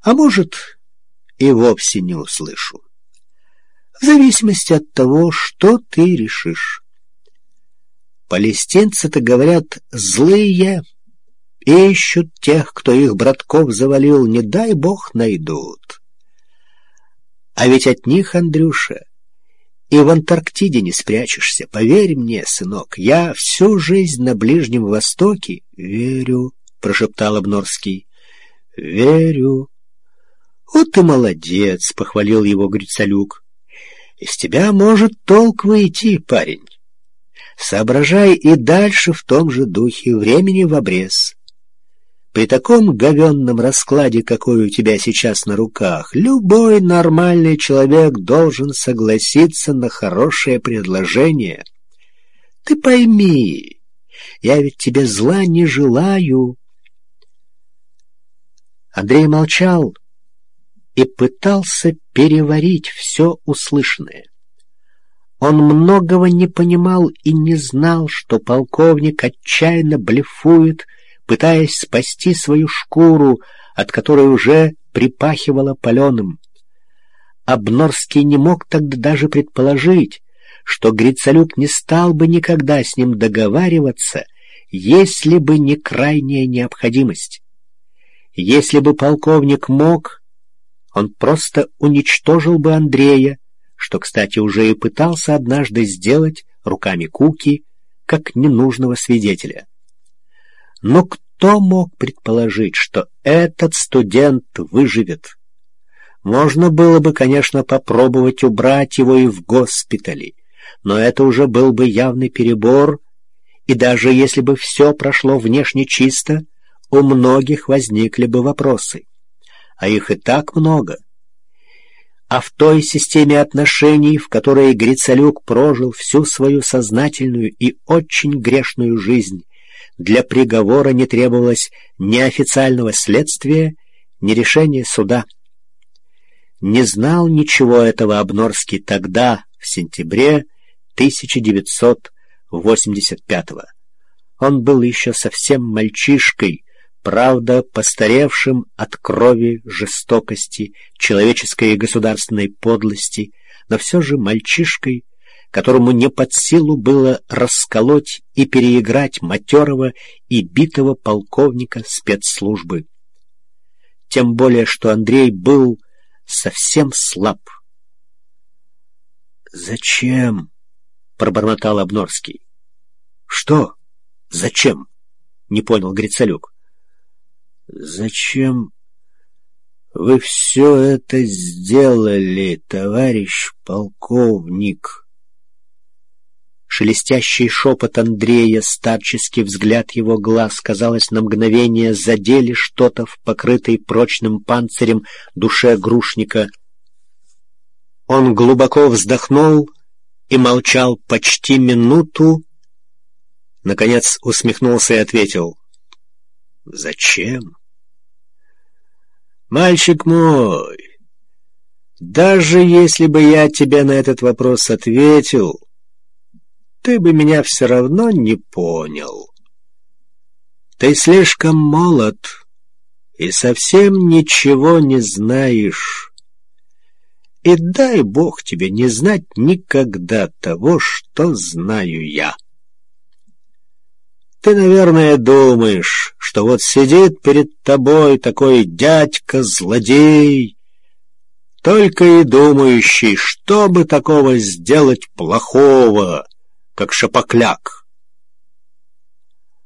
А может, и вовсе не услышу. В зависимости от того, что ты решишь. Палестинцы-то, говорят, злые, и ищут тех, кто их братков завалил, не дай бог найдут. А ведь от них, Андрюша, и в Антарктиде не спрячешься. Поверь мне, сынок, я всю жизнь на Ближнем Востоке. — Верю, — прошептал Обнорский. — Верю. — Вот ты молодец, — похвалил его Грицалюк. — Из тебя может толк выйти, парень. Соображай и дальше в том же духе, времени в обрез. При таком говенном раскладе, какой у тебя сейчас на руках, любой нормальный человек должен согласиться на хорошее предложение. Ты пойми, я ведь тебе зла не желаю. Андрей молчал и пытался переварить все услышанное. Он многого не понимал и не знал, что полковник отчаянно блефует, пытаясь спасти свою шкуру, от которой уже припахивало паленым. Обнорский не мог тогда даже предположить, что Грицалюк не стал бы никогда с ним договариваться, если бы не крайняя необходимость. Если бы полковник мог, он просто уничтожил бы Андрея, что, кстати, уже и пытался однажды сделать руками Куки, как ненужного свидетеля. Но кто мог предположить, что этот студент выживет? Можно было бы, конечно, попробовать убрать его и в госпитале, но это уже был бы явный перебор, и даже если бы все прошло внешне чисто, у многих возникли бы вопросы. А их и так много. А в той системе отношений, в которой Грицалюк прожил всю свою сознательную и очень грешную жизнь, для приговора не требовалось ни официального следствия, ни решения суда. Не знал ничего этого Обнорский тогда, в сентябре 1985-го. Он был еще совсем мальчишкой, правда, постаревшим от крови, жестокости, человеческой и государственной подлости, но все же мальчишкой, которому не под силу было расколоть и переиграть матерого и битого полковника спецслужбы. Тем более, что Андрей был совсем слаб. «Зачем?» — пробормотал Обнорский. «Что? Зачем?» — не понял Грицалюк. «Зачем вы все это сделали, товарищ полковник?» Шелестящий шепот Андрея, старческий взгляд его глаз, казалось, на мгновение задели что-то в покрытой прочным панцирем душе грушника. Он глубоко вздохнул и молчал почти минуту, наконец усмехнулся и ответил: «Зачем? Мальчик мой, даже если бы я тебе на этот вопрос ответил, ты бы меня все равно не понял. Ты слишком молод и совсем ничего не знаешь. И дай Бог тебе не знать никогда того, что знаю я. Ты, наверное, думаешь, что вот сидит перед тобой такой дядька-злодей, только и думающий, что бы такого сделать плохого, как Шапокляк.